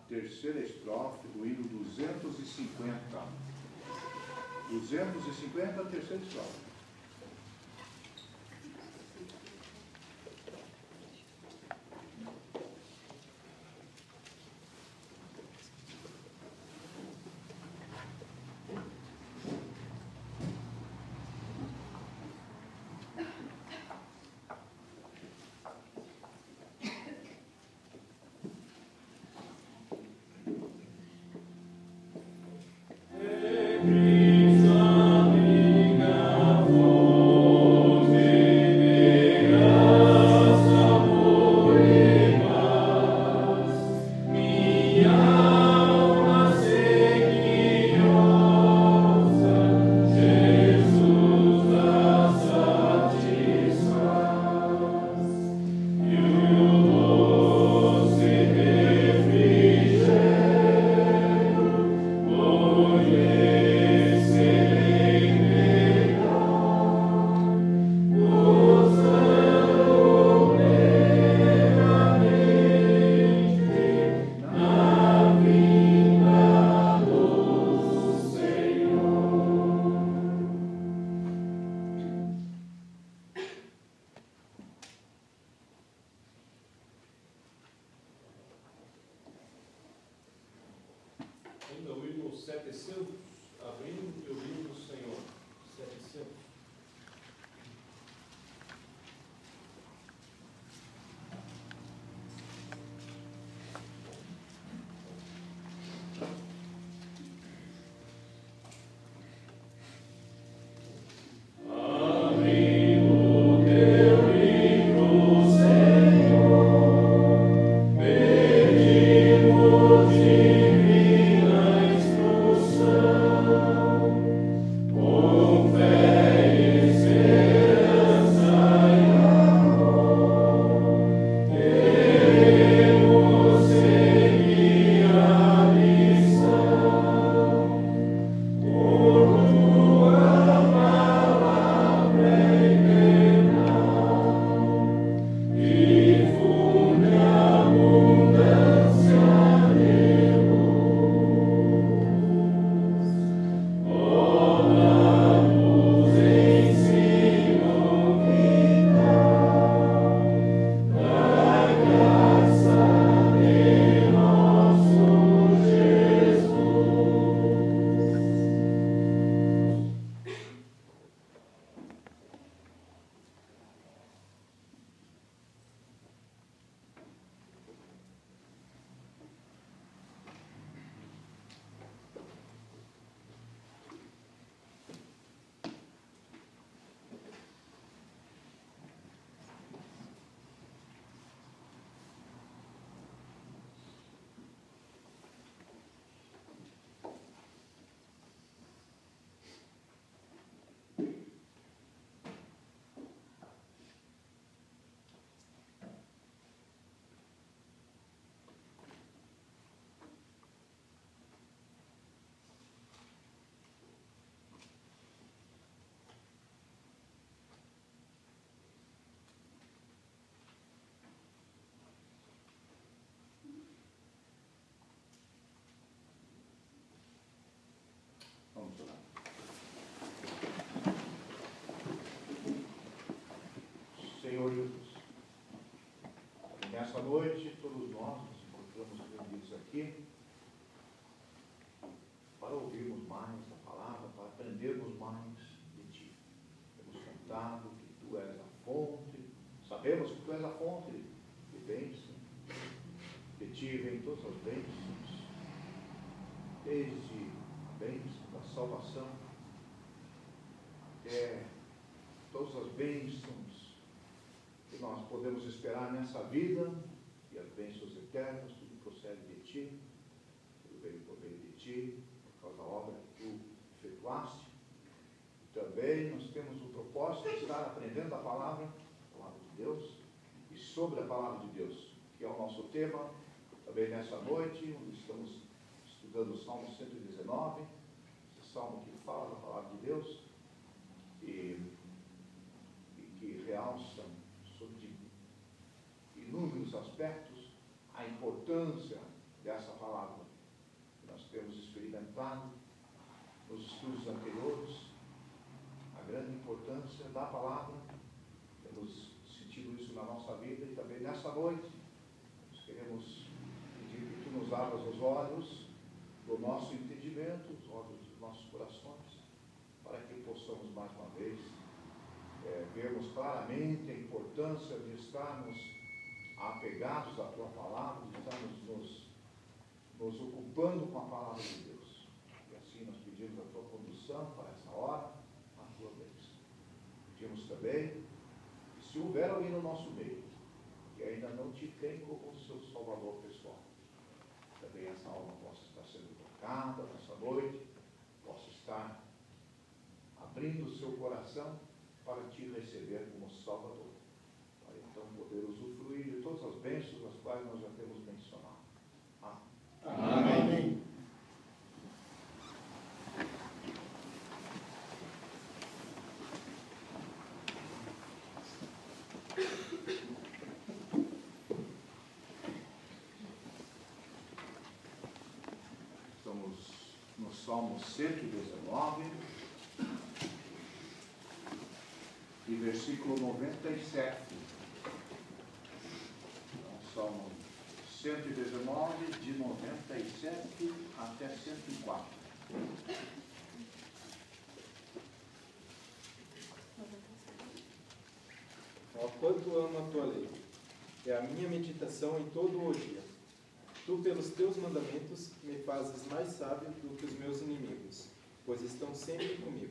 terceira estrofe do hino 250. 250, terceira estrofe. Ainda o hino 700, abrindo e ouvindo o Senhor. 700. Vamos orar. Senhor Jesus, nessa noite todos nós nos encontramos reunidos aqui para ouvirmos mais a palavra, para aprendermos mais de Ti. Temos contado que Tu és a fonte, sabemos que Tu és a fonte de bênção, de Ti vem todas as bênçãos, desde a bênção da salvação até todas as bênçãos que nós podemos esperar nessa vida, e as bênçãos eternas, tudo procede de Ti, tudo veio por meio de Ti, por causa da obra que Tu efetuaste. E também nós temos o propósito de estar aprendendo a palavra de Deus, e sobre a palavra de Deus, que é o nosso tema, também nessa noite, onde estamos estudando o Salmo 119, esse salmo que fala da palavra de Deus, e que realça sobre inúmeros aspectos a importância dessa palavra. Nós temos experimentado nos estudos anteriores a grande importância da palavra, temos sentido isso na nossa vida e também nessa noite. Nós queremos pedir que Tu nos abras os olhos do nosso entendimento, os olhos dos nossos corações, para que possamos mais uma vez vermos claramente a importância de estarmos apegados à Tua palavra, de estarmos nos ocupando com a palavra de Deus. E assim nós pedimos a Tua condução para essa hora, a Tua bênção. Pedimos também que, se houver alguém no nosso meio que ainda não Te tem como seu Salvador pessoal, também essa alma possa estar sendo tocada nessa noite, possa estar abrindo o seu coração para Te receber como Salvador, para então poder usufruir de todas as bênçãos das quais nós já temos mencionado. Amém. Amém. Estamos no Salmo 119 e versículo 97. Então, Salmo 119, de 97 até 104. Ó, quanto amo a Tua lei, é a minha meditação em todo o dia. Tu, pelos Teus mandamentos, me fazes mais sábio do que os meus inimigos, pois estão sempre comigo.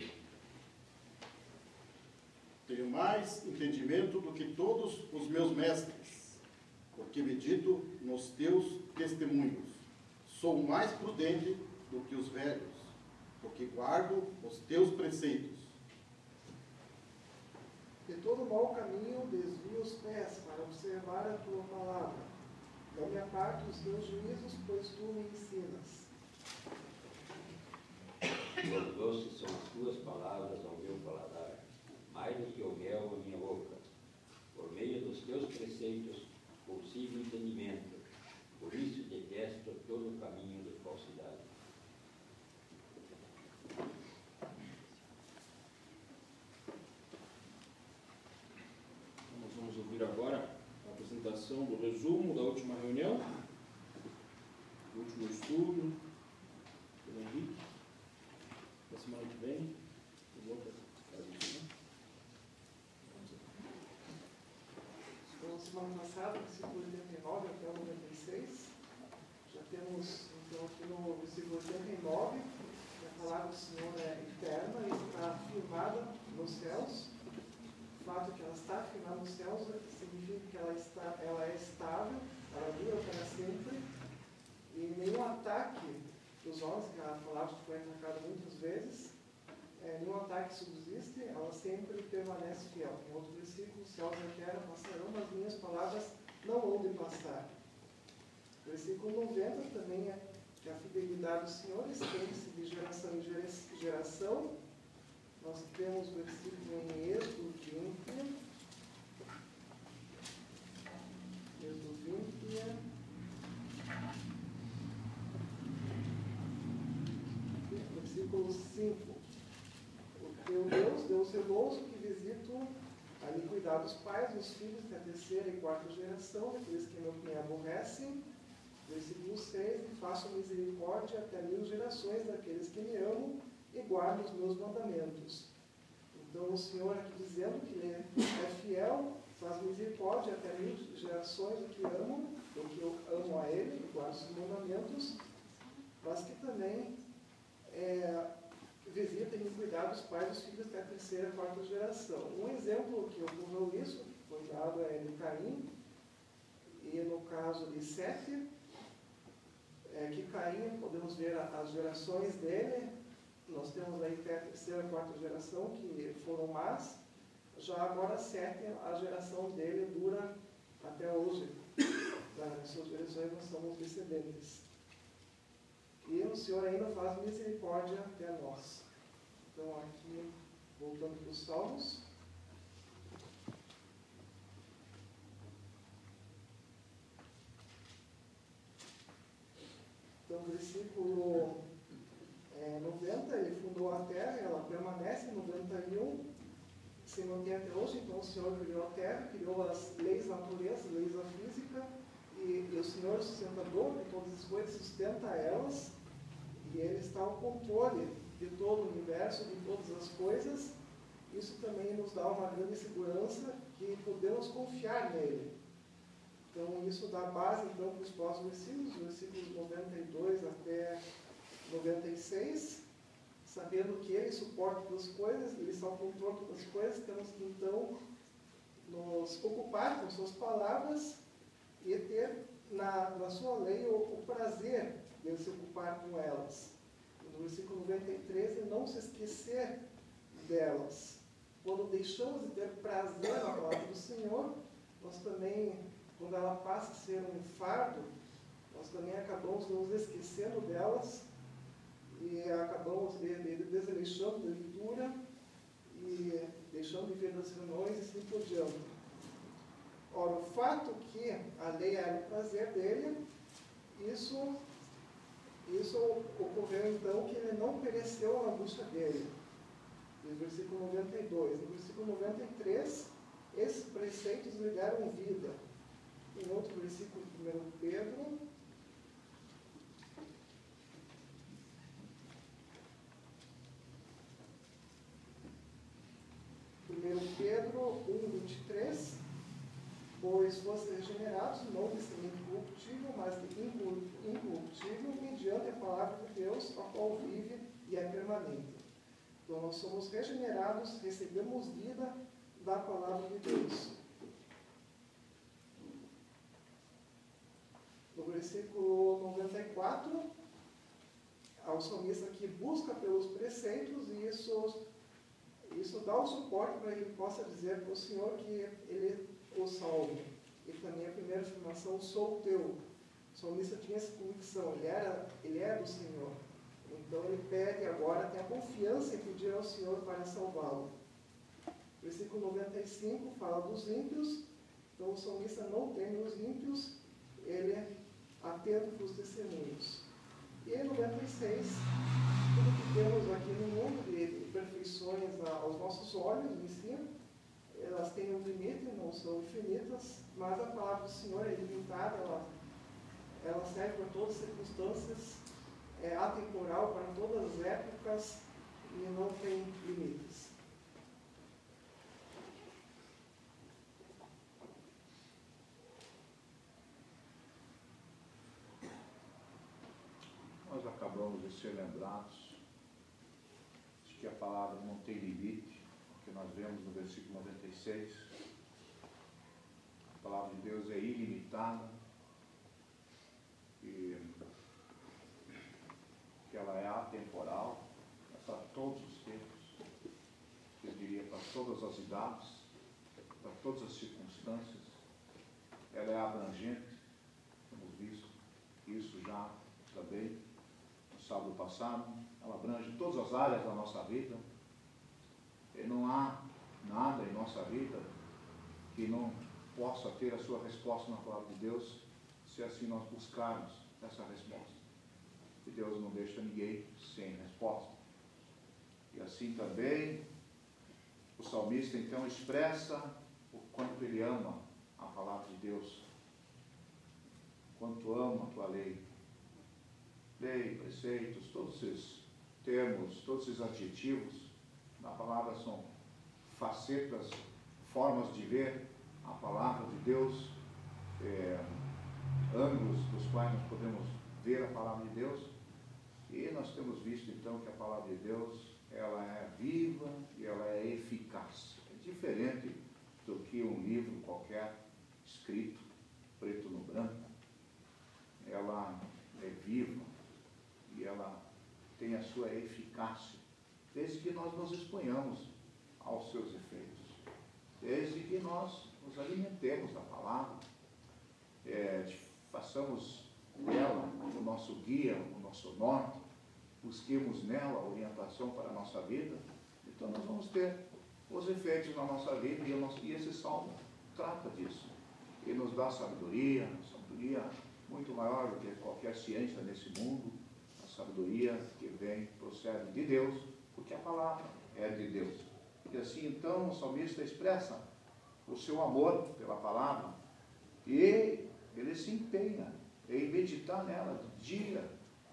Tenho mais entendimento do que todos os meus mestres, porque medito nos Teus testemunhos. Sou mais prudente do que os velhos, porque guardo os Teus preceitos. De todo mau caminho desvio os pés para observar a Tua palavra. Não me aparto dos Teus juízos, pois Tu me ensinas. Quão doces são as Tuas palavras ao meu paladar, mais do que o mel à minha boca. Por meio dos Teus preceitos consigo entendimento, por isso detesto todo o caminho de falsidade. Nós vamos ouvir agora a apresentação do resumo da última reunião, do último estudo, pelo Henrique. Na semana que vem, eu vou fazer isso, né? Então, semana passada, versículo 89 até o 96. Já temos, então, aqui no versículo 89, que a palavra do Senhor é eterna e está firmada nos céus. O fato de que ela está firmada nos céus significa que ela é estável, ela dura para sempre, e nenhum ataque dos homens, que a palavra foi atacada muitas vezes, nenhum ataque subsiste, ela sempre permanece fiel. Em outro versículo, os céus e a terra passarão, mas minhas palavras não hão de passar. O versículo 90 também é que a fidelidade do Senhor estende-se de geração em geração. Nós temos o versículo em Êxodo 20. Êxodo 20. Versículo 5. O teu Deus zeloso, que visito a iniquidade dos pais, dos filhos da terceira e quarta geração, daqueles que me aborrecem. Versículo 6. E faço misericórdia até 1000 gerações daqueles que me amam e guardam os meus mandamentos. Então, o Senhor aqui dizendo que Ele é fiel, faz misericórdia até 1000 gerações do que amam, do que eu amo a Ele, e guardo os seus mandamentos, mas que também visita a iniquidade dos pais dos filhos da terceira e quarta geração. Um exemplo que ocorreu isso, que foi dado de Caim, e no caso de Sete, que Caim, podemos ver as gerações dele. Nós temos aí até a terceira e quarta geração que foram más, já agora Sete, a geração dele dura até hoje. Das suas gerações nós somos descendentes. E o Senhor ainda faz misericórdia até nós. Então aqui, voltando para os Salmos. no versículo 90, ele fundou a terra, ela permanece. 91, se mantém até hoje. Então o Senhor criou a terra, criou as leis da natureza, leis da física, e o Senhor, sustentador de todas as coisas, sustenta elas, e Ele está ao controle de todo o universo, de todas as coisas. Isso também nos dá uma grande segurança que podemos confiar nele. Então isso dá base então para os próximos versículos 92 até 96, sabendo que Ele suporta todas as coisas, Ele está ao controle de todas as coisas. Temos que então nos ocupar com suas palavras e ter na sua lei o prazer de se ocupar com elas. No versículo 93, e não se esquecer delas. Quando deixamos de ter prazer na palavra do Senhor, nós também, quando ela passa a ser um fardo, nós também acabamos nos esquecendo delas e acabamos desleixando da leitura e deixando de ver das reuniões e assim por diante. Ora, o fato que a lei era o prazer dele, isso ocorreu então que ele não pereceu na busca dele. No versículo 92. No versículo 93, esses preceitos lhe deram vida. Em outro versículo de 1 Pedro, Pedro 1:23, pois fossem regenerados, não de semente corruptível, mas de incorruptível, mediante a palavra de Deus, a qual vive e é permanente. Então nós somos regenerados, recebemos vida da palavra de Deus. No versículo 94, o salmista aqui busca pelos preceitos, e isso dá o suporte para que ele possa dizer para o Senhor que ele o salve. E também a primeira afirmação, sou teu. O salmista tinha essa convicção, ele é do Senhor. Então ele pede agora, tem a confiança em pedir ao Senhor para salvá-lo. Versículo 95 fala dos ímpios. Então o salmista não teme os ímpios, ele é atento para os testemunhos. E em 96, tudo que temos aqui no mundo de perfeições aos nossos olhos em si, elas têm um limite, não são infinitas, mas a palavra do Senhor é ilimitada, ela serve para todas as circunstâncias, é atemporal para todas as épocas e não tem limites. Nós acabamos de ser lembrados de que a palavra não tem limite, porque nós vemos no versículo 96, a palavra de Deus é ilimitada e que ela é atemporal, é para todos os tempos, eu diria para todas as idades, para todas as circunstâncias. Ela é abrangente, temos visto isso já também no sábado passado. Ela abrange todas as áreas da nossa vida, e não há nada em nossa vida que não possa ter a sua resposta na palavra de Deus, se assim nós buscarmos essa resposta. E Deus não deixa ninguém sem resposta. E assim também o salmista então expressa o quanto ele ama a palavra de Deus, quanto ama a tua lei. Lei, preceitos, todos esses termos, todos esses adjetivos na palavra são facetas, formas de ver a palavra de Deus, ângulos dos quais nós podemos ver a palavra de Deus. E nós temos visto então que a palavra de Deus, ela é viva e ela é eficaz. É diferente do que um livro qualquer escrito preto no branco. Ela é viva e ela tem a sua eficácia, desde que nós nos exponhamos aos seus efeitos, desde que nós nos alimentemos da palavra, façamos dela o nosso guia, o nosso norte, busquemos nela a orientação para a nossa vida. Então nós vamos ter os efeitos na nossa vida, e esse salmo trata disso, e nos dá sabedoria muito maior do que qualquer ciência nesse mundo, sabedoria que vem, procede de Deus, porque a palavra é de Deus. E assim, então, o salmista expressa o seu amor pela palavra e ele se empenha em meditar nela de dia,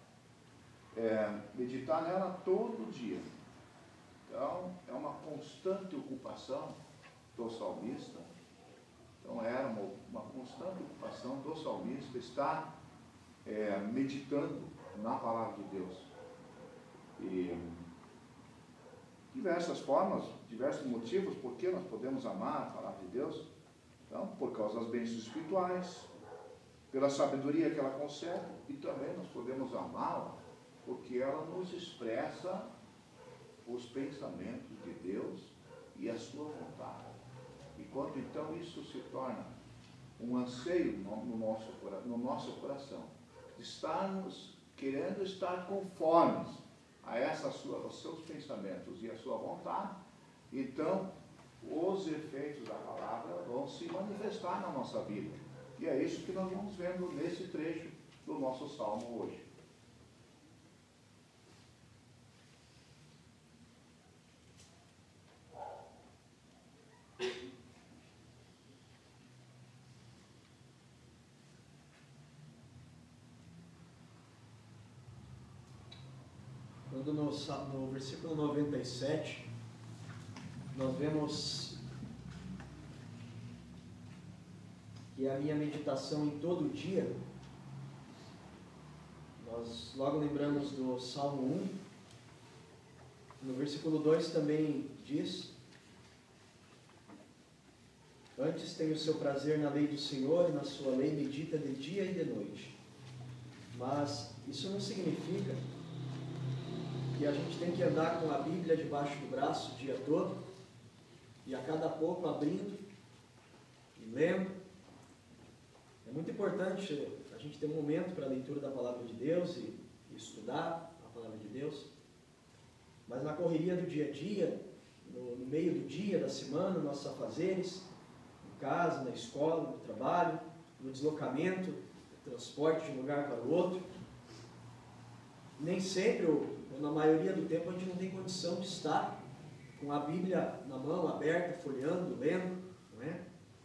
meditar nela todo dia. Então, é uma constante ocupação do salmista. Então, era uma constante ocupação do salmista estar meditando na palavra de Deus. E diversas formas, diversos motivos por que nós podemos amar a palavra de Deus. Então, por causa das bênçãos espirituais, pela sabedoria que ela concede, e também nós podemos amá-la porque ela nos expressa os pensamentos de Deus e a sua vontade. E quando então isso se torna um anseio no nosso coração, estarmos querendo estar conformes a aos seus pensamentos e a sua vontade, então os efeitos da palavra vão se manifestar na nossa vida. E é isso que nós vamos vendo nesse trecho do nosso salmo hoje. Quando no versículo 97, nós vemos que a minha meditação em todo dia, nós logo lembramos do Salmo 1, no versículo 2 também diz: antes tem o seu prazer na lei do Senhor, e na sua lei medita de dia e de noite. Mas isso não significa que a gente tem que andar com a Bíblia debaixo do braço o dia todo, e a cada pouco abrindo e lendo. É muito importante a gente ter um momento para a leitura da palavra de Deus e estudar a palavra de Deus, mas na correria do dia a dia, no meio do dia, da semana, nos nossos afazeres, em casa, na escola, no trabalho, no deslocamento, no transporte de um lugar para o outro, nem sempre, ou na maioria do tempo, a gente não tem condição de estar com a Bíblia na mão, aberta, folheando, lendo, não é?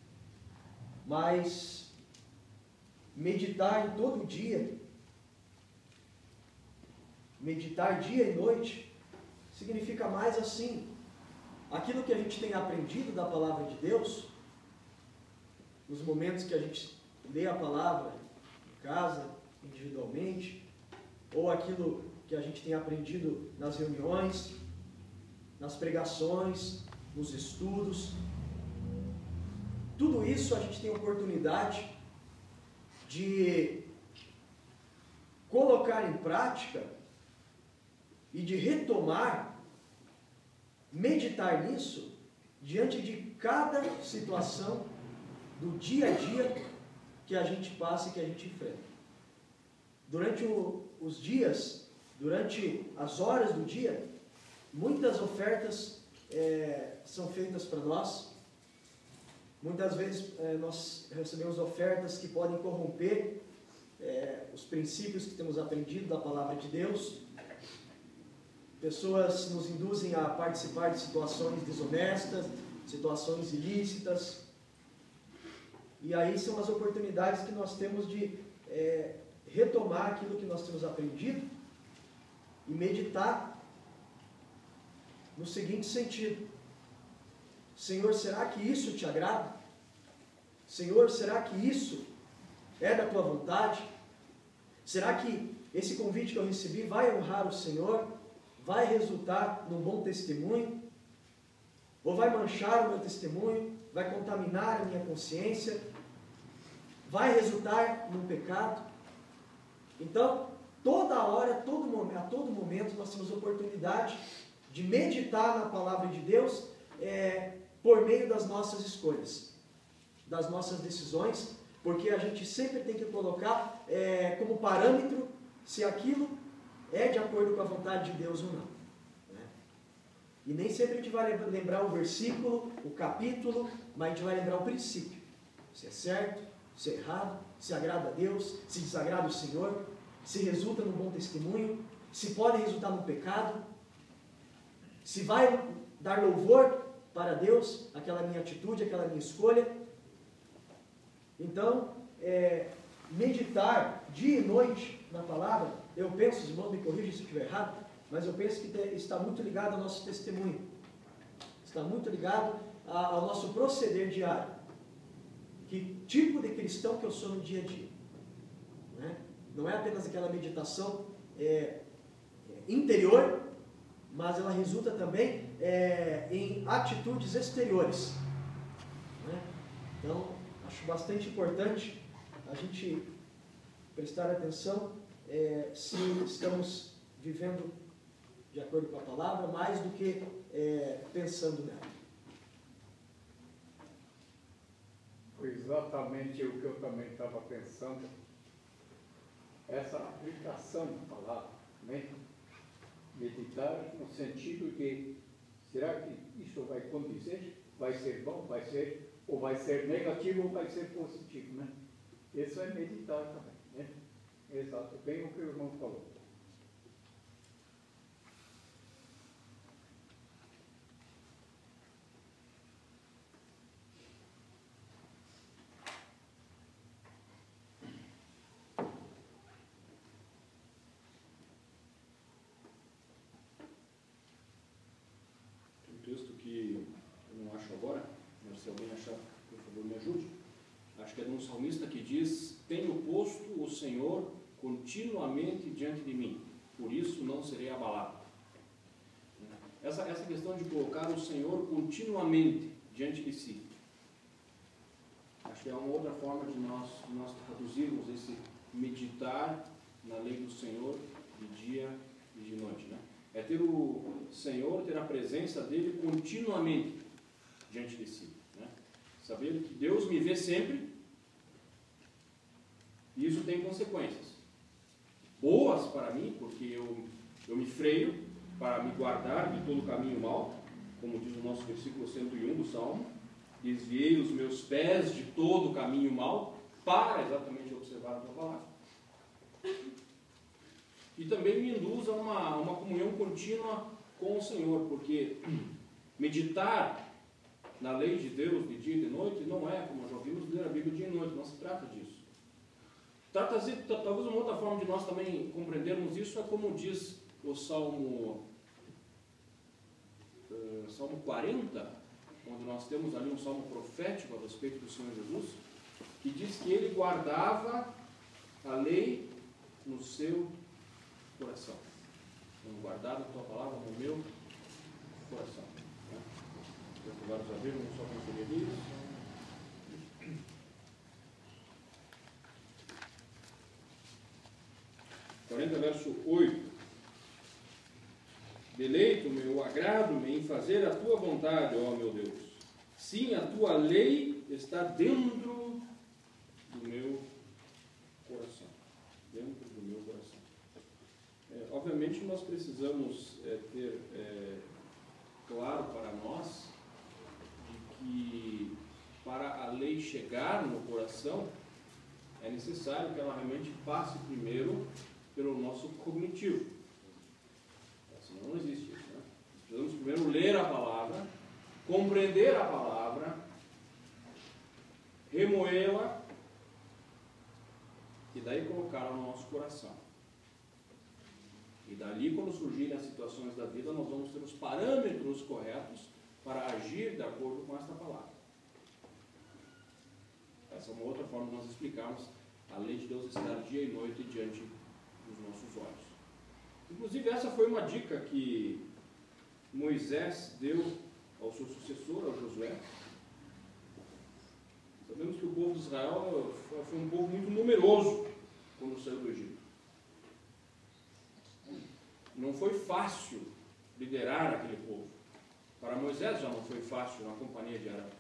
Mas meditar em todo dia, meditar dia e noite, significa mais assim, aquilo que a gente tem aprendido da palavra de Deus, nos momentos que a gente lê a palavra em casa, individualmente, ou aquilo que a gente tem aprendido nas reuniões, nas pregações, nos estudos. Tudo isso a gente tem oportunidade de colocar em prática e de retomar, meditar nisso, diante de cada situação do dia a dia que a gente passa e que a gente enfrenta. Durante os dias, durante as horas do dia, muitas ofertas são feitas para nós. Muitas vezes nós recebemos ofertas que podem corromper os princípios que temos aprendido da palavra de Deus. Pessoas nos induzem a participar de situações desonestas, situações ilícitas. E aí são as oportunidades que nós temos de retomar aquilo que nós temos aprendido e meditar no seguinte sentido: Senhor, será que isso te agrada? Senhor, será que isso é da tua vontade? Será que esse convite que eu recebi vai honrar o Senhor? Vai resultar num bom testemunho? Ou vai manchar o meu testemunho? Vai contaminar a minha consciência? Vai resultar num pecado? Então, toda hora, a todo momento, nós temos oportunidade de meditar na palavra de Deus por meio das nossas escolhas, das nossas decisões, porque a gente sempre tem que colocar como parâmetro se aquilo é de acordo com a vontade de Deus ou não. Né? E nem sempre a gente vai lembrar o versículo, o capítulo, mas a gente vai lembrar o princípio. Se é certo, se é errado, se agrada a Deus, se desagrada o Senhor. se resulta num bom testemunho, se pode resultar num pecado, se vai dar louvor para Deus, aquela minha atitude, aquela minha escolha. Então, meditar dia e noite na palavra, eu penso, os irmãos me corrigem se eu estiver errado, mas eu penso que está muito ligado ao nosso testemunho, está muito ligado ao nosso proceder diário. Que tipo de cristão que eu sou no dia a dia? Né? Não é apenas aquela meditação interior, mas ela resulta também em atitudes exteriores. Né? Então, acho bastante importante a gente prestar atenção se estamos vivendo de acordo com a palavra, mais do que pensando nela. Foi exatamente o que eu também estava pensando. Essa aplicação da palavra, né? Meditar no sentido de, será que isso vai condizer? Vai ser bom? Vai ser, ou vai ser negativo ou vai ser positivo, né? Isso é meditar também, né? Exato, bem o que o irmão falou. Acho que é de um salmista que diz: tenho posto o Senhor continuamente diante de mim, por isso não serei abalado. Essa questão de colocar o Senhor continuamente diante de si, acho que é uma outra forma de nós traduzirmos esse meditar na lei do Senhor de dia e de noite, né? É ter o Senhor, ter a presença dele continuamente diante de si, né? Saber que Deus me vê sempre, e isso tem consequências boas para mim, porque eu me freio para me guardar de todo caminho mau, como diz o nosso versículo 101 do Salmo: desviei os meus pés de todo caminho mau, para exatamente observar a tua palavra. E também me induz a uma comunhão contínua com o Senhor, porque meditar na lei de Deus de dia e de noite não é, como já ouvimos, ler a Bíblia dia e noite, não se trata disso. Talvez uma outra forma de nós também compreendermos isso é como diz o Salmo 40, onde nós temos ali um salmo profético a respeito do Senhor Jesus, que diz que ele guardava a lei no seu coração. Tenho guardado a tua palavra no meu coração. Agora já viram, só conferir isso. 40, verso 8. Deleito-me, eu agrado-me em fazer a tua vontade, ó meu Deus. Sim, a tua lei está dentro do meu coração. Dentro do meu coração. Obviamente nós precisamos ter claro para nós de que para a lei chegar no coração é necessário que ela realmente passe primeiro pelo nosso cognitivo. Senão não existe isso, né? Precisamos primeiro ler a palavra, compreender a palavra, remoê-la e daí colocá-la no nosso coração. E dali, quando surgirem as situações da vida, nós vamos ter os parâmetros corretos para agir de acordo com esta palavra. Essa é uma outra forma de nós explicarmos a lei de Deus estar dia e noite diante dos nossos olhos. Inclusive, essa foi uma dica que Moisés deu ao seu sucessor, ao Josué. Sabemos que o povo de Israel foi um povo muito numeroso quando saiu do Egito. Não foi fácil liderar aquele povo. Para Moisés já não foi fácil na companhia de Arão.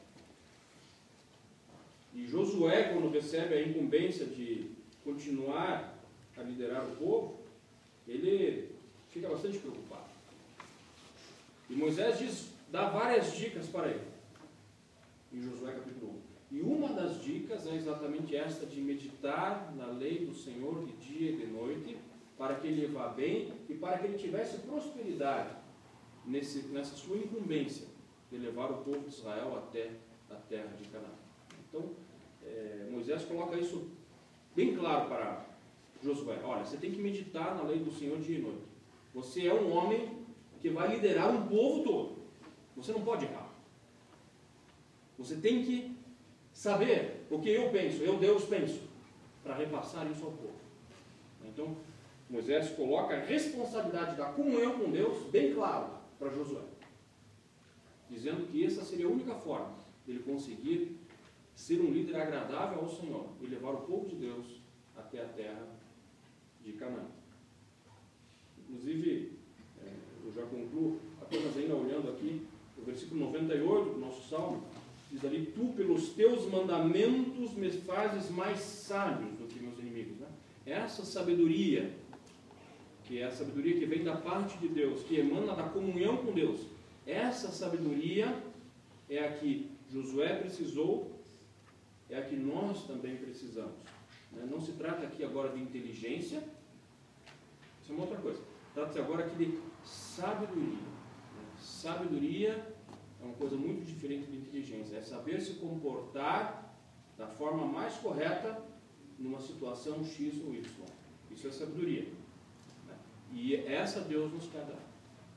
E Josué, quando recebe a incumbência de continuar a liderar o povo, ele fica bastante preocupado. E Moisés dá várias dicas para ele, em Josué capítulo 1. E uma das dicas bíblicas é exatamente esta de meditar na lei do Senhor de dia e de noite, para que ele vá bem e para que ele tivesse prosperidade nessa sua incumbência de levar o povo de Israel até a terra de Canaã. Então, Moisés coloca isso bem claro para Josué. Olha, você tem que meditar na lei do Senhor dia e noite. Você é um homem que vai liderar um povo todo. Você não pode errar. Você tem que saber o que eu penso, eu, Deus, penso, para repassar isso ao povo. Então, Moisés coloca a responsabilidade da comunhão com Deus bem claro para Josué, dizendo que essa seria a única forma dele conseguir ser um líder agradável ao Senhor e levar o povo de Deus até a terra de Canaã. Inclusive, eu já concluo, apenas ainda olhando aqui, o versículo 98 do nosso salmo, diz ali: tu pelos teus mandamentos me fazes mais sábios do que meus inimigos. Né? Essa sabedoria, que é a sabedoria que vem da parte de Deus, que emana da comunhão com Deus, essa sabedoria é a que Josué precisou, é a que nós também precisamos. Não se trata aqui agora de inteligência, isso é uma outra coisa. Trata-se agora aqui de sabedoria. Sabedoria é uma coisa muito diferente de inteligência. É saber se comportar da forma mais correta numa situação X ou Y. Isso é sabedoria. E essa Deus nos quer dar.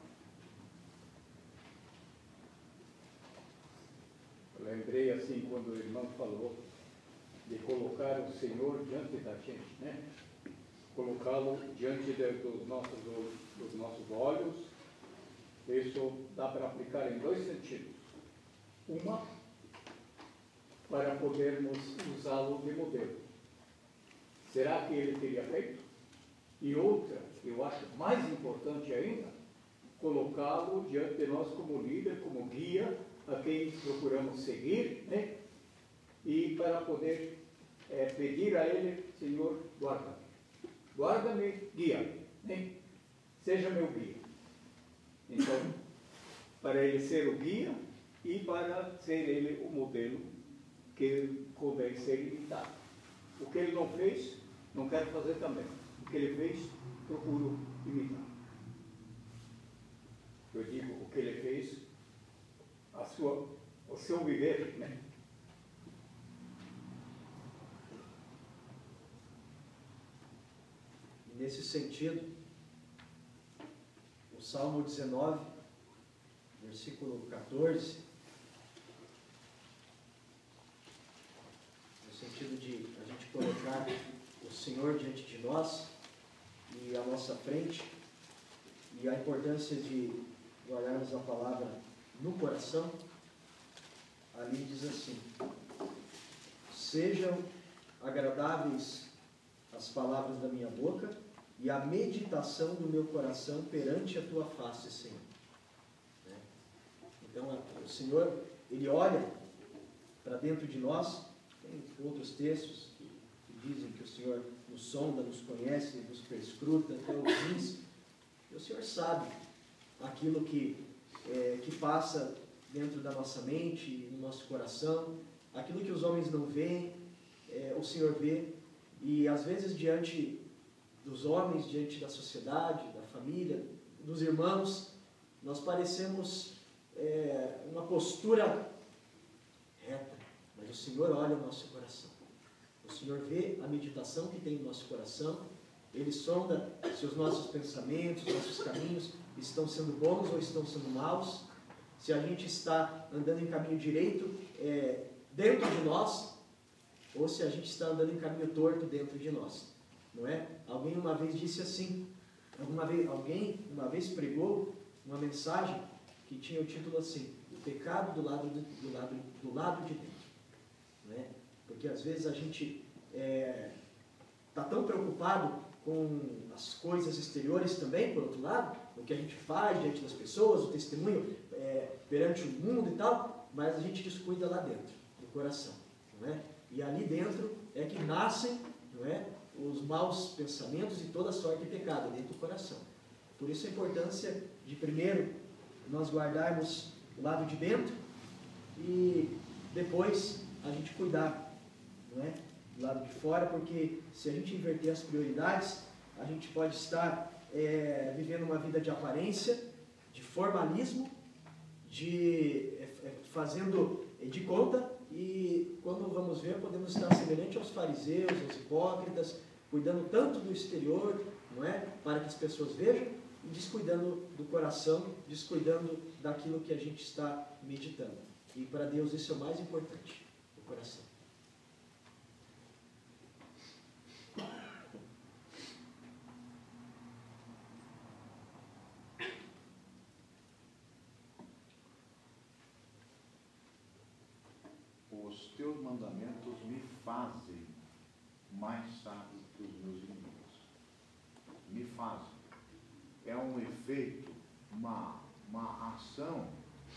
Eu lembrei assim quando o irmão falou de colocar o Senhor diante da gente, né? Colocá-lo diante dos nossos olhos. Isso dá para aplicar em dois sentidos. Uma, para podermos usá-lo de modelo. Será que ele teria feito? E outra, eu acho mais importante ainda, colocá-lo diante de nós como líder, como guia, a quem procuramos seguir, né? E para poder pedir a ele: Senhor, guarda-me, guia-me, né? Seja meu guia. Então, para ele ser o guia e para ser ele o modelo que convém ser imitado. O que ele não fez, não quero fazer também. O que ele fez, procuro imitar. Eu digo o que ele fez, o seu viver, né? Nesse sentido, o Salmo 19, versículo 14, no sentido de a gente colocar o Senhor diante de nós e à nossa frente, e a importância de guardarmos a palavra no coração, ali diz assim: sejam agradáveis as palavras da minha boca e a meditação do meu coração perante a tua face, Senhor. Então, o Senhor, Ele olha para dentro de nós. Tem outros textos que dizem que o Senhor nos sonda, nos conhece, nos perscruta até os fins. E o Senhor sabe aquilo que passa dentro da nossa mente, no nosso coração, aquilo que os homens não veem, o Senhor vê. E às vezes diante dos homens, diante da sociedade, da família, dos irmãos, nós parecemos uma postura reta, mas o Senhor olha o nosso coração. O Senhor vê a meditação que tem no nosso coração. Ele sonda se os nossos pensamentos, os nossos caminhos estão sendo bons ou estão sendo maus, se a gente está andando em caminho direito dentro de nós, ou se a gente está andando em caminho torto dentro de nós, não é? Alguém uma vez disse assim, alguém uma vez pregou uma mensagem que tinha o título assim: o pecado do lado de dentro, não é? Porque às vezes a gente está tão preocupado com as coisas exteriores também, por outro lado, o que a gente faz diante das pessoas, o testemunho perante o mundo e tal, mas a gente descuida lá dentro, do coração, não é? E ali dentro é que nascem, não é, os maus pensamentos e toda sorte de pecado dentro do coração. Por isso a importância de primeiro nós guardarmos o lado de dentro e depois a gente cuidar não é? Do lado de fora, porque se a gente inverter as prioridades, a gente pode estar vivendo uma vida de aparência, de formalismo, fazendo de conta, e quando vamos ver, podemos estar semelhante aos fariseus, aos hipócritas, cuidando tanto do exterior, não é? Para que as pessoas vejam, e descuidando do coração, descuidando daquilo que a gente está meditando. E para Deus isso é o mais importante, o coração. Os teus mandamentos me fazem mais sábio que os meus inimigos. Me fazem. É um efeito, uma ação,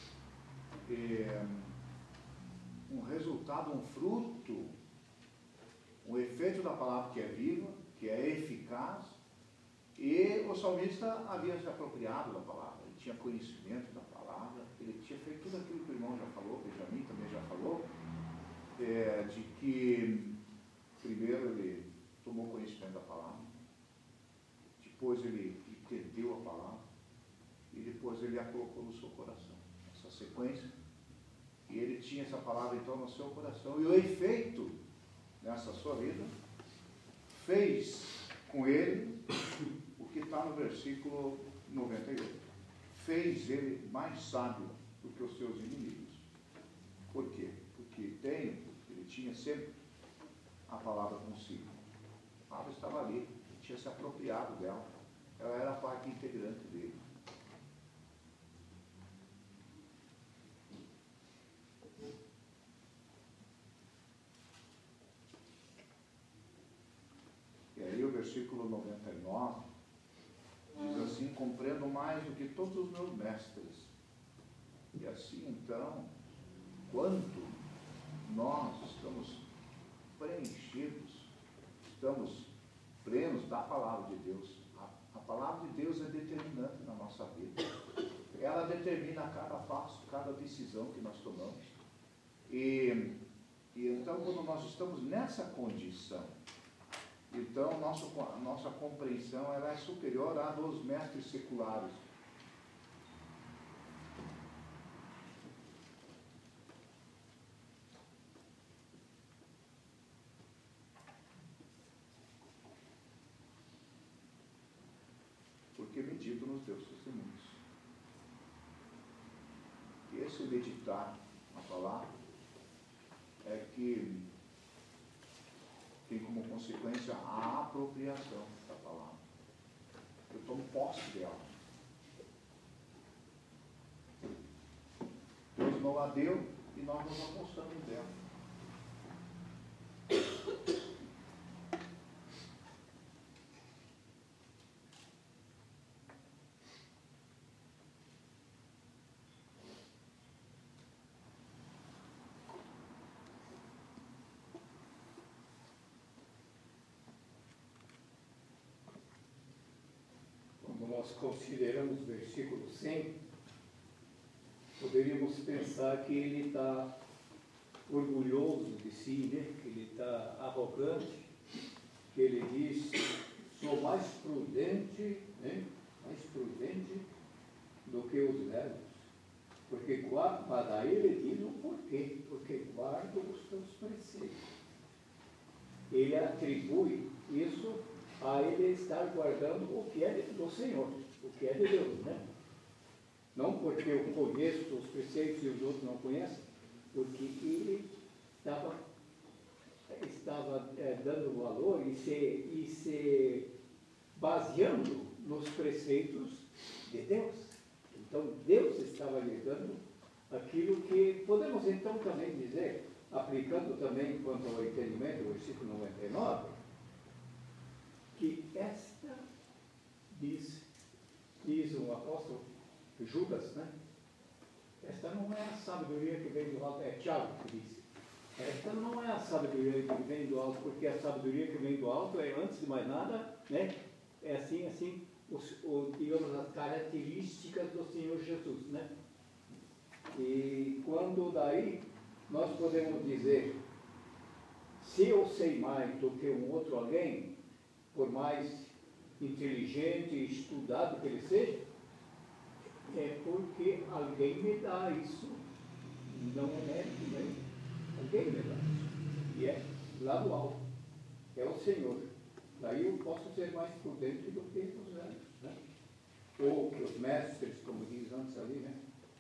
um resultado, um fruto, um efeito da palavra que é viva, que é eficaz, e o salmista havia se apropriado da palavra, ele tinha conhecimento da palavra, ele tinha feito tudo aquilo que o irmão já falou, Benjamin também já falou, de que primeiro ele tomou conhecimento da palavra, depois ele entendeu a palavra e depois ele a colocou no seu coração. Essa sequência, e ele tinha essa palavra então no seu coração, e o efeito nessa sua vida fez com ele o que está no versículo 98. Fez ele mais sábio do que os seus inimigos. Por quê? Porque ele tinha sempre a palavra consigo. A palavra estava ali, ele tinha se apropriado dela. Ela era parte integrante dele. E aí o versículo 99 diz assim: compreendo mais do que todos os meus mestres. E assim então, quanto nós estamos preenchidos, estamos plenos da palavra de Deus. A palavra de Deus é determinante na nossa vida. Ela determina cada passo, cada decisão que nós tomamos. E então, quando nós estamos nessa condição, então nossa compreensão ela é superior à dos mestres seculares. Porque medito nos teus testemunhos. E esse meditar na palavra é que tem como consequência a apropriação da palavra. Eu tomo posse dela. Deus não a deu e nós nos apostamos dela. Nós consideramos o versículo 100, poderíamos pensar que ele está orgulhoso de si, né? Que ele está arrogante, que ele diz, sou mais prudente, né? Mais prudente do que os velhos. Porque para ele diz o porquê, porque guardo os teus preceitos. Ele atribui isso a ele estar guardando o que é do Senhor, o que é de Deus, né? Não porque eu conheço os preceitos e os outros não conhecem, porque ele estava dando valor e se baseando nos preceitos de Deus. Então, Deus estava lhe dando aquilo que podemos então também dizer, aplicando também quanto ao entendimento do versículo 99, que esta, diz o apóstolo Judas, né? Esta não é a sabedoria que vem do alto, é Tiago que diz. Esta não é a sabedoria que vem do alto, porque a sabedoria que vem do alto é, antes de mais nada, né? É assim, digamos, as características do Senhor Jesus, né? E quando daí nós podemos dizer, se se eu sei mais do que um outro alguém, por mais inteligente e estudado que ele seja, é porque alguém me dá isso. Não é mérito, alguém me dá isso. E é lá do alto. É o Senhor. Daí eu posso ser mais prudente do que os velhos, né? Ou que os mestres, como diz antes ali, né?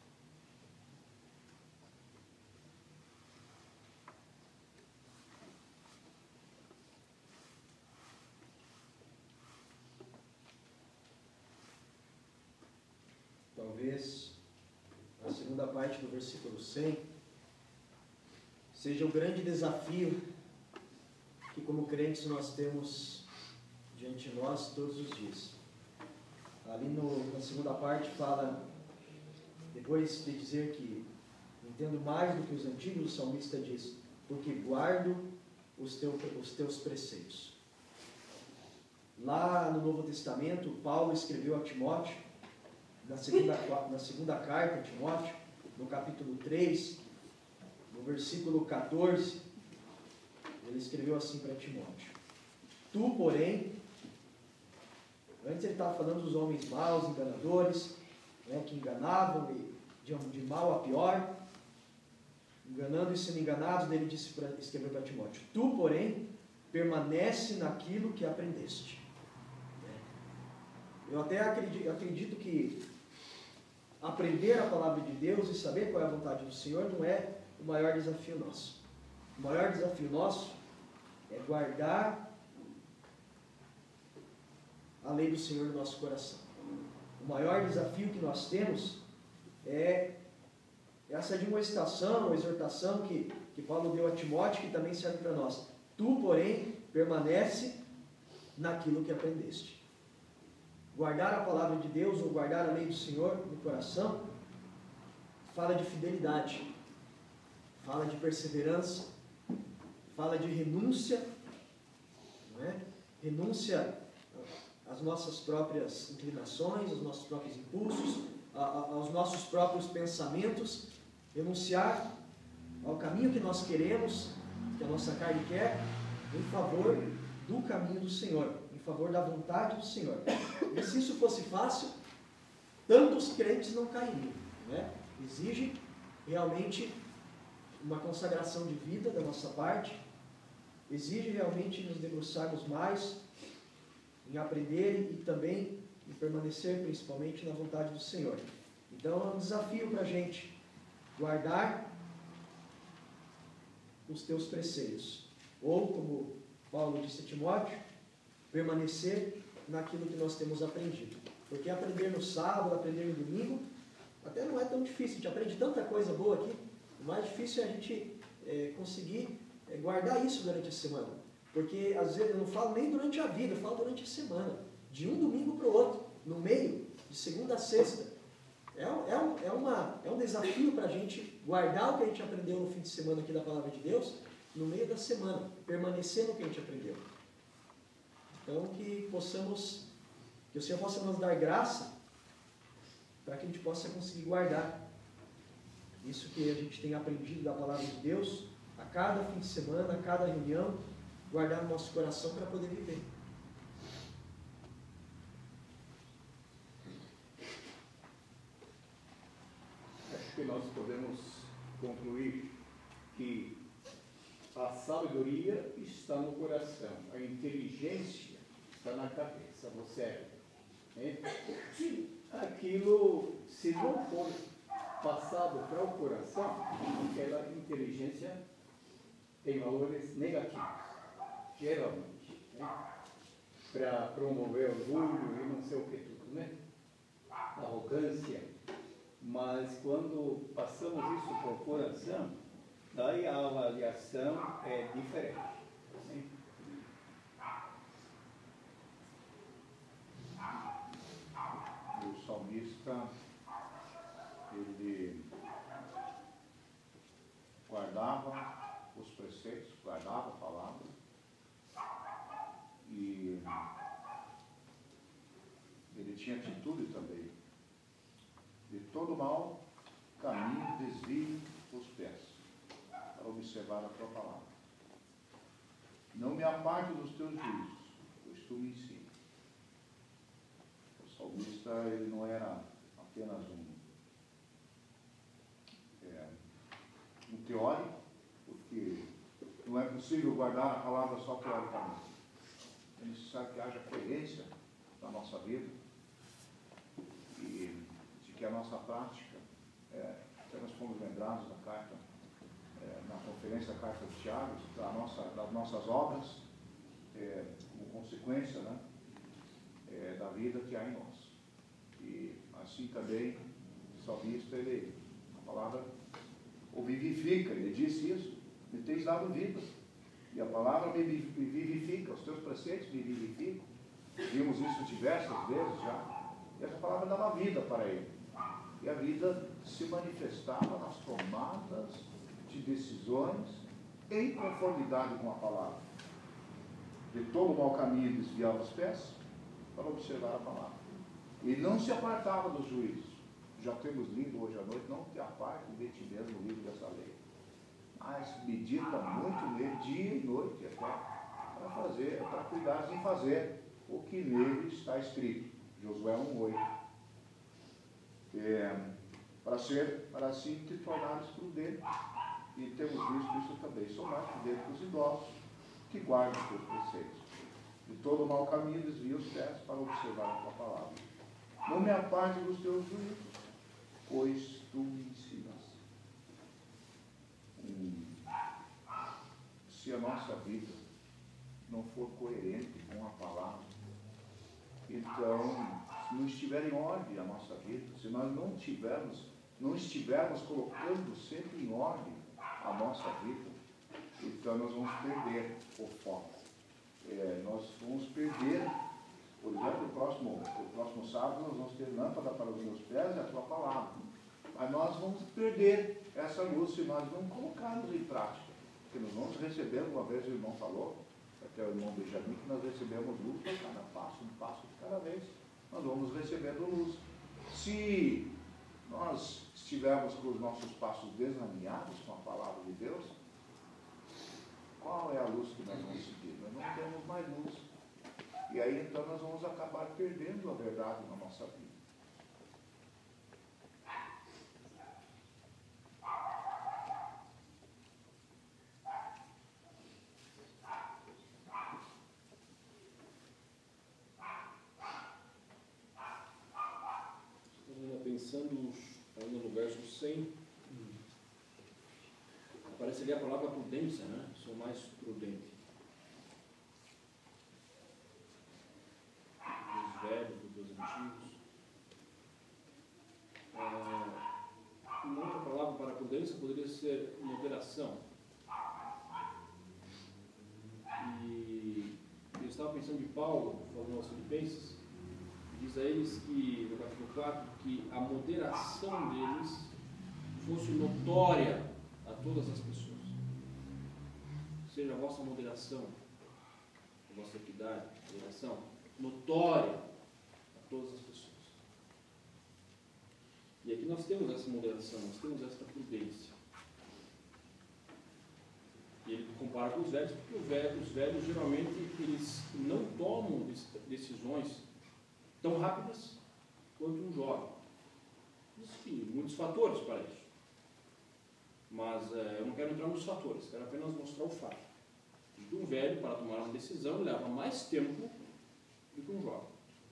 Talvez a segunda parte do versículo 100 seja o grande desafio que, como crentes, nós temos diante de nós todos os dias. Ali na segunda parte fala, depois de dizer que entendo mais do que os antigos, o salmista diz, porque guardo os teus preceitos. Lá no Novo Testamento, Paulo escreveu a Timóteo, na segunda carta a Timóteo, no capítulo 3, no versículo 14, ele escreveu assim para Timóteo: tu, porém, antes ele estava falando dos homens maus, enganadores, né, que enganavam de mal a pior, enganando e sendo enganados, ele escreveu para Timóteo: tu, porém, permanece naquilo que aprendeste. Eu até acredito que aprender a palavra de Deus e saber qual é a vontade do Senhor não é o maior desafio nosso. O maior desafio nosso é guardar a lei do Senhor no nosso coração. O maior desafio que nós temos é essa admoestação, ou exortação que Paulo deu a Timóteo, que também serve para nós. Tu, porém, permanece naquilo que aprendeste. Guardar a palavra de Deus, ou guardar a lei do Senhor no coração, fala de fidelidade, fala de perseverança, fala de renúncia, não é? Renúncia às nossas próprias inclinações, aos nossos próprios impulsos, aos nossos próprios pensamentos, renunciar ao caminho que nós queremos, que a nossa carne quer, em favor do caminho do Senhor, em favor da vontade do Senhor. E se isso fosse fácil, tantos crentes não cairiam, né? Exige realmente uma consagração de vida da nossa parte, exige realmente nos debruçarmos mais em aprender e também em permanecer principalmente na vontade do Senhor. Então é um desafio para a gente guardar os teus preceitos, ou como Paulo disse a Timóteo, permanecer naquilo que nós temos aprendido. Porque aprender no sábado, aprender no domingo, até não é tão difícil. A gente aprende tanta coisa boa aqui. O mais difícil é a gente conseguir guardar isso durante a semana. Porque às vezes eu não falo nem durante a vida, eu falo durante a semana. De um domingo para o outro, no meio, de segunda a sexta. É um desafio para a gente guardar o que a gente aprendeu no fim de semana aqui da Palavra de Deus, no meio da semana, permanecer no que a gente aprendeu. Então que o Senhor possa nos dar graça para que a gente possa conseguir guardar isso que a gente tem aprendido da Palavra de Deus a cada fim de semana, a cada reunião, guardar no nosso coração para poder viver. Acho que nós podemos concluir que a sabedoria está no coração, a inteligência está na cabeça, no cérebro. Aquilo, se não for passado para o coração, aquela inteligência tem valores negativos, geralmente, para promover orgulho e não sei o que tudo, né? Arrogância. Mas quando passamos isso para o coração, daí a avaliação é diferente. Assim. O salmista, ele guardava os preceitos, guardava a palavra, e ele tinha atitude também. De todo mal, caminho, desvio os pés, para observar a tua palavra. Não me aparto dos teus juízos, pois tu me ensinas. O salmista, ele não era apenas um teórico, porque não é possível guardar a palavra só teoricamente. É necessário que haja coerência na nossa vida e de que a nossa prática, até nós fomos lembrados da carta, na conferência da Carta de Tiago, das nossas obras, como consequência, né, da vida que há em nós. E assim também o salmista, a palavra o vivifica, ele disse isso, me tens dado vida. E a palavra me vivifica, os teus preceitos me vivificam. Vimos isso diversas vezes já. E essa palavra dava vida para ele. E a vida se manifestava nas tomadas de decisões em conformidade com a palavra. De todo o mau caminho desviava os pés para observar a palavra. E não se apartava dos juízos. Já temos lido hoje à noite, não te aparte de ti mesmo o livro dessa lei. Mas medita muito nele, dia e noite até, para cuidar em fazer o que nele está escrito. Josué 1:8. Para assim te tornares prudente. E temos visto isso também. Sou mais prudente que os idosos, que guardam os teus preceitos. De todo o mau caminho desvia os pés para observar a tua palavra. Não me aparte dos teus juízos, pois tu me ensinas. Se a nossa vida não for coerente com a palavra, então, se não estiver em ordem a nossa vida, se nós não estivermos colocando sempre em ordem a nossa vida, então nós vamos perder o foco. Nós vamos perder, por exemplo, o próximo sábado nós vamos ter lâmpada para os meus pés e a tua palavra. Mas nós vamos perder essa luz se nós não colocarmos em prática. Porque nós vamos receber, uma vez o irmão falou, até o irmão Benjamin, que nós recebemos luz para cada passo, um passo de cada vez. Nós vamos recebendo luz. Se nós estivermos com os nossos passos desalinhados com a palavra de Deus, qual é a luz que nós vamos seguir? Nós não temos mais luz. E aí então nós vamos acabar perdendo a verdade na nossa vida. Pensando ainda no verso 100, aparece ali a palavra prudência, né? Sou mais prudente. Dos velhos, dos antigos. Uma outra palavra para prudência poderia ser moderação. E eu estava pensando de Paulo, falando aos Filipenses, diz a eles que, no capítulo 4, que a moderação deles fosse notória a todas as pessoas. Seja a vossa moderação, a vossa equidade, moderação, notória a todas as pessoas. E aqui nós temos essa moderação, nós temos essa prudência. E ele compara com os velhos, porque os velhos geralmente eles não tomam decisões tão rápidas quanto um jovem. Existem muitos fatores para isso. Mas eu não quero entrar nos fatores, quero apenas mostrar o fato. De que um velho, para tomar uma decisão, leva mais tempo do que um jovem.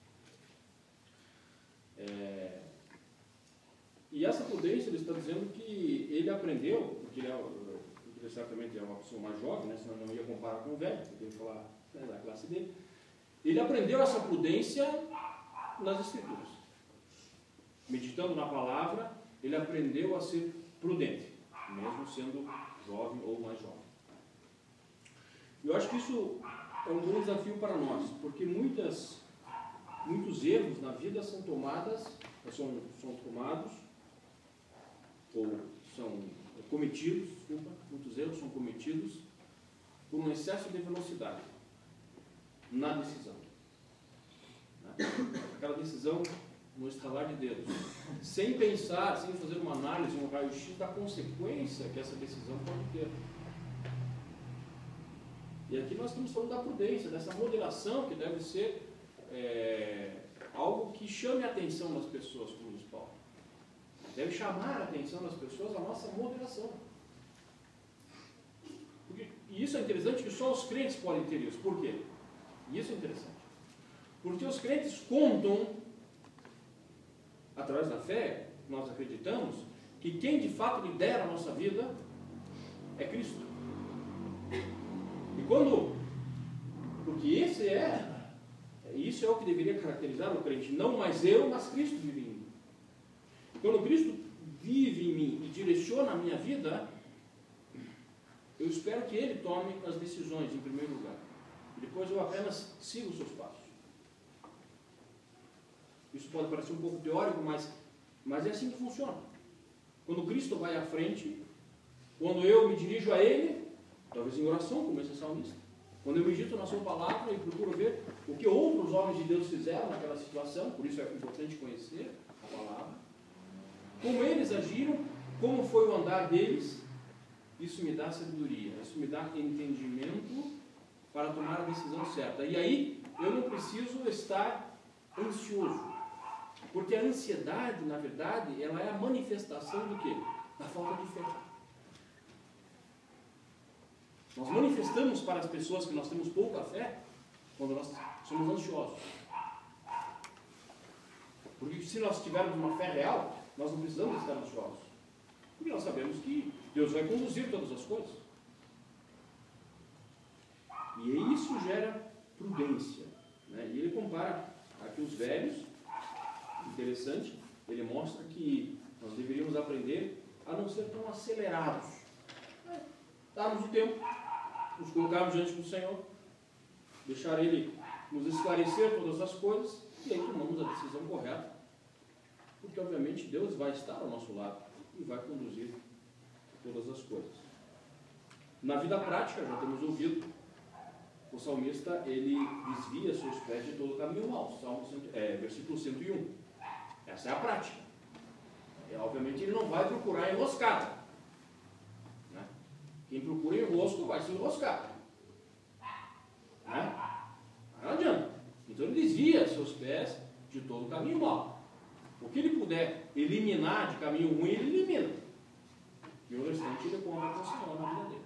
E essa prudência, ele está dizendo que ele aprendeu, porque ele certamente é uma pessoa mais jovem, né, senão não ia comparar com o velho, porque ele ia falar da classe dele. Ele aprendeu essa prudência nas Escrituras. Meditando na palavra, ele aprendeu a ser prudente, mesmo sendo jovem ou mais jovem. Eu acho que isso é um bom desafio para nós, porque muitos erros na vida são tomados, ou são cometidos, muitos erros são cometidos por um excesso de velocidade na decisão. Aquela decisão no estalar de dedos, sem pensar, sem fazer uma análise, um raio-x da consequência que essa decisão pode ter. E aqui nós estamos falando da prudência, dessa moderação que deve ser algo que chame a atenção das pessoas, como diz Paulo. Deve chamar a atenção das pessoas a nossa moderação. E isso é interessante que só os crentes podem ter isso. Por quê? Isso é interessante. Porque os crentes contam, através da fé, nós acreditamos, que quem de fato lidera a nossa vida é Cristo. E quando... Porque isso é o que deveria caracterizar o crente. Não mais eu, mas Cristo vive em mim. Quando Cristo vive em mim e direciona a minha vida, eu espero que Ele tome as decisões em primeiro lugar. E depois eu apenas sigo os seus passos. Isso pode parecer um pouco teórico, mas é assim que funciona. Quando Cristo vai à frente, quando eu me dirijo a Ele, talvez em oração, como esse salmista, quando eu medito na sua palavra e procuro ver o que outros homens de Deus fizeram naquela situação, por isso é importante conhecer a palavra, como eles agiram, como foi o andar deles, isso me dá sabedoria, isso me dá entendimento para tomar a decisão certa. E aí eu não preciso estar ansioso, porque a ansiedade, na verdade, ela é a manifestação do quê? Da falta de fé. Nós manifestamos para as pessoas que nós temos pouca fé quando nós somos ansiosos. Porque se nós tivermos uma fé real, nós não precisamos estar ansiosos. Porque nós sabemos que Deus vai conduzir todas as coisas. E isso gera prudência. Né? E ele compara aqui os velhos, interessante, ele mostra que nós deveríamos aprender a não ser tão acelerados. Darmos o tempo, nos colocarmos diante do Senhor, deixar Ele nos esclarecer todas as coisas, e aí tomamos a decisão correta, porque obviamente Deus vai estar ao nosso lado e vai conduzir todas as coisas. Na vida prática, já temos ouvido, o salmista, ele desvia seus pés de todo caminho mau, versículo 101. Essa é a prática. Obviamente ele não vai procurar enroscada. Né? Quem procura enrosco vai se enroscar. Né? Não adianta. Então ele desvia seus pés de todo caminho mau. O que ele puder eliminar de caminho ruim, ele elimina. E o restante ele conta com o Senhor na vida dele.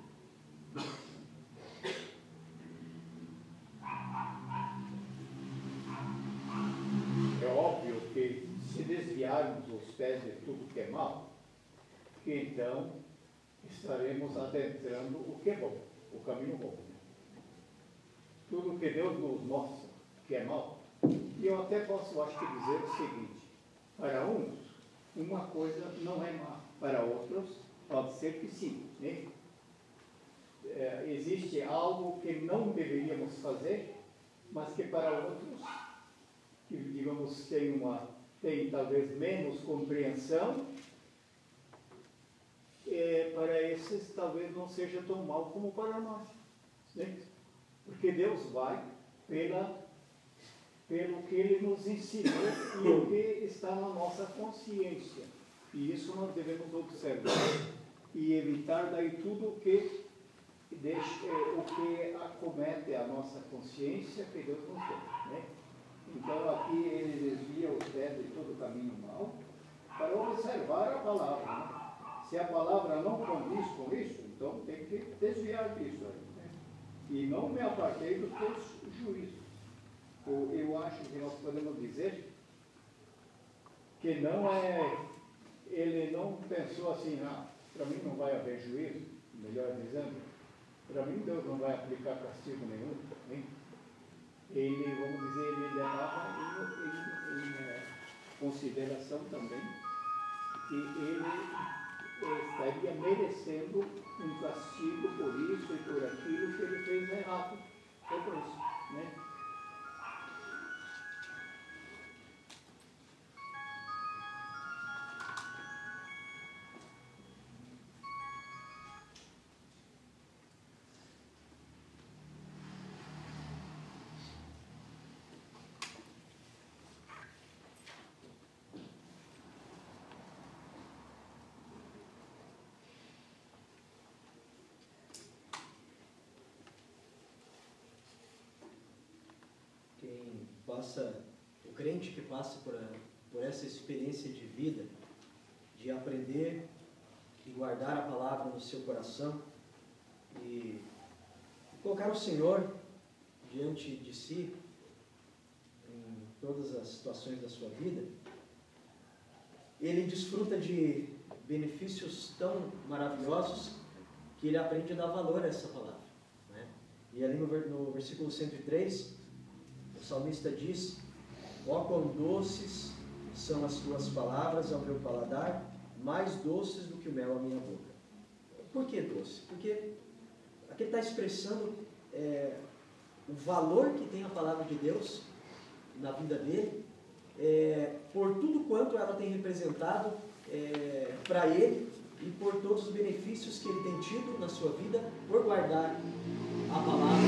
É óbvio que se desviarmos os pés de tudo que é mal, que então estaremos adentrando o que é bom, o caminho bom. Tudo que Deus nos mostra que é mal. E eu até posso, acho que, dizer o seguinte: para uns, uma coisa não é má, para outros, pode ser que sim. Né? Existe algo que não deveríamos fazer, mas que para outros, que digamos tem talvez menos compreensão, para esses talvez não seja tão mal como para nós. Né? Porque Deus vai pelo que Ele nos ensinou e o que está na nossa consciência. E isso nós devemos observar e evitar daí tudo o que acomete a nossa consciência que Deus nos deu. Né? Então aqui ele desvia os pés de todo o caminho mau para observar a palavra. Né? Se a palavra não condiz com isso, então tem que desviar disso. Né? E não me apartei dos teus juízos. Eu acho que nós podemos dizer que ele não pensou assim, para mim não vai haver juízo, melhor dizendo, para mim Deus não vai aplicar castigo nenhum. Hein? Ele, vamos dizer, ele levava em consideração também que ele estaria merecendo um castigo por isso e por aquilo que ele fez errado. É por isso, né? o crente que passa por essa experiência de vida, de aprender e guardar a palavra no seu coração e colocar o Senhor diante de si em todas as situações da sua vida, ele desfruta de benefícios tão maravilhosos que ele aprende a dar valor a essa palavra, né? E ali no versículo 103, o salmista diz: ó, quão doces são as tuas palavras ao meu paladar, mais doces do que o mel à minha boca. Por que doce? Porque aqui está expressando o valor que tem a palavra de Deus na vida dele, por tudo quanto ela tem representado para ele e por todos os benefícios que ele tem tido na sua vida por guardar a palavra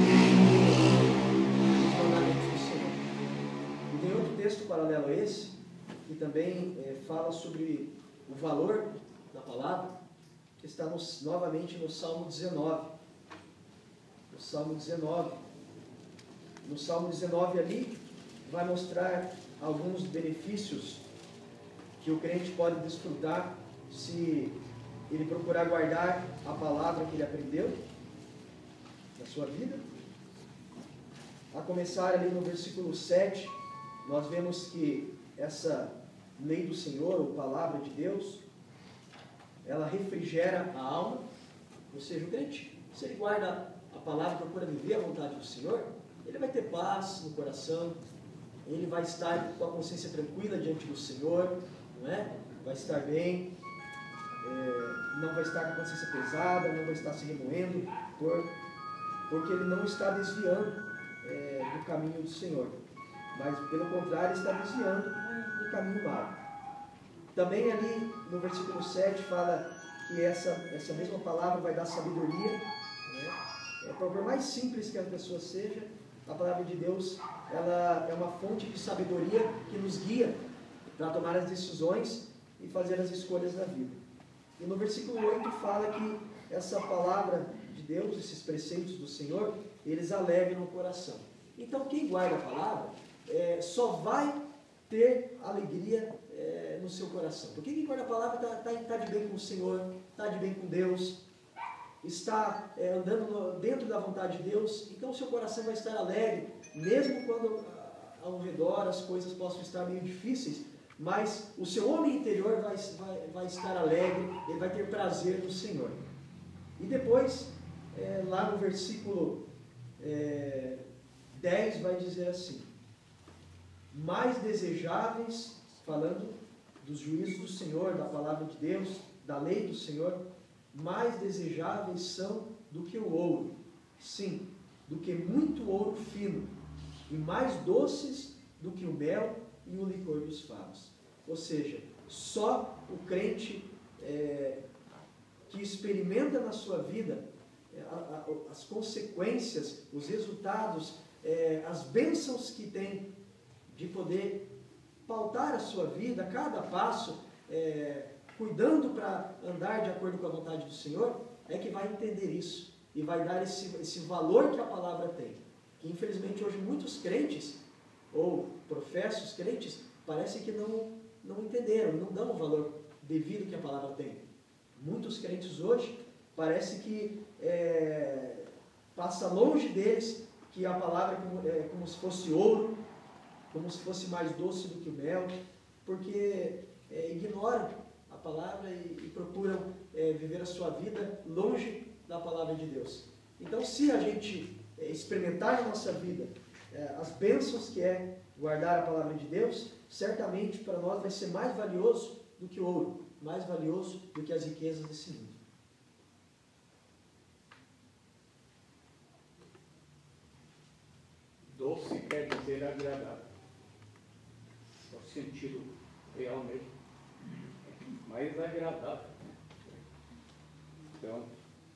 dos mandamentos do Senhor. E tem outro texto paralelo a esse, que também fala sobre o valor da palavra, que está novamente no Salmo 19. O Salmo 19. No Salmo 19 ali, vai mostrar alguns benefícios que o crente pode desfrutar se ele procurar guardar a palavra que ele aprendeu na sua vida. A começar ali no versículo 7, nós vemos que essa lei do Senhor, ou palavra de Deus, ela refrigera a alma. Ou seja, o crente, se ele guarda a palavra e procura viver a vontade do Senhor, ele vai ter paz no coração, ele vai estar com a consciência tranquila diante do Senhor, não é? Vai estar bem, não vai estar com a consciência pesada, não vai estar se remoendo, porque ele não está desviando do caminho do Senhor, mas pelo contrário está desviando do caminho mau. Também ali no versículo 7 fala que essa mesma palavra vai dar sabedoria, né? Por mais simples que a pessoa seja, a palavra de Deus, ela é uma fonte de sabedoria que nos guia para tomar as decisões e fazer as escolhas da vida. E no versículo 8 fala que essa palavra de Deus, esses preceitos do Senhor, eles alegram no coração. Então quem guarda a palavra só vai ter alegria no seu coração. Porque quem guarda a palavra está de bem com o Senhor, está de bem com Deus, está andando dentro da vontade de Deus, então o seu coração vai estar alegre, mesmo quando ao redor as coisas possam estar meio difíceis, mas o seu homem interior vai estar alegre, ele vai ter prazer no Senhor. E depois, lá no versículo 10 vai dizer assim: mais desejáveis, falando dos juízos do Senhor, da palavra de Deus, da lei do Senhor, mais desejáveis são do que o ouro, sim, do que muito ouro fino, e mais doces do que o mel e o licor dos favos. Ou seja, só o crente que experimenta na sua vida as consequências, os resultados, as bênçãos que tem de poder pautar a sua vida, cada passo, cuidando para andar de acordo com a vontade do Senhor, é que vai entender isso e vai dar esse valor que a palavra tem. Que infelizmente hoje muitos crentes, ou professos crentes, parece que não entenderam, não dão o valor devido que a palavra tem. Muitos crentes hoje, parece que passa longe deles que a palavra é como se fosse ouro, como se fosse mais doce do que o mel, porque ignoram a palavra e procuram viver a sua vida longe da palavra de Deus. Então, se a gente experimentar na nossa vida as bênçãos que é guardar a palavra de Deus, certamente para nós vai ser mais valioso do que o ouro, mais valioso do que as riquezas desse mundo. Doce quer dizer agradável. É o sentido real mesmo. Mais agradável. Então,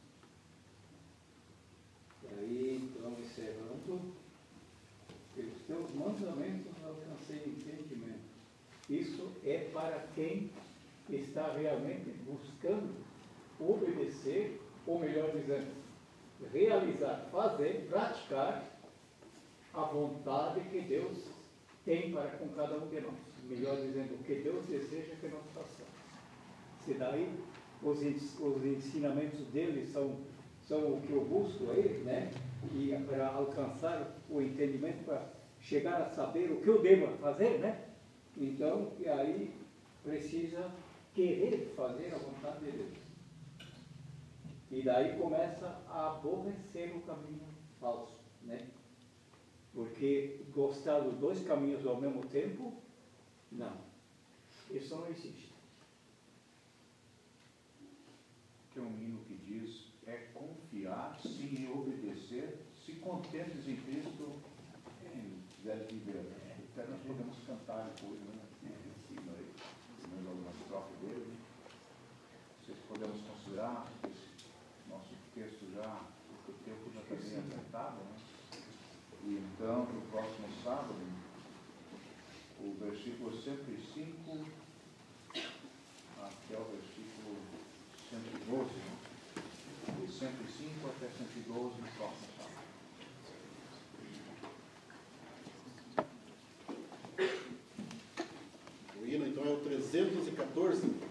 aí estamos encerrando. Pelos teus mandamentos alcancei entendimento. Isso é para quem está realmente buscando obedecer, ou melhor dizendo, realizar, fazer, praticar a vontade que Deus tem para com cada um de nós. Melhor dizendo, o que Deus deseja que nós façamos. Se daí os ensinamentos dele são o que eu busco aí, né? E para alcançar o entendimento, para chegar a saber o que eu devo fazer, né? Então, e aí precisa querer fazer a vontade de Deus. E daí começa a aborrecer o caminho falso, né? Porque gostar dos dois caminhos ao mesmo tempo, não. Isso não existe. Tem um hino que diz, é confiar, sim, e obedecer, se contentes em Cristo, quem quiser viver. Até nós podemos cantar depois, né? Esse hino aí, pelo menos algumas estrofes dele. Vocês podemos considerar esse nosso texto já, porque o tempo já está bem acertado, né? E então, no próximo sábado, o versículo 105 até o versículo 112, né? De 105 até 112 no próximo sábado. O hino, então, é o 314.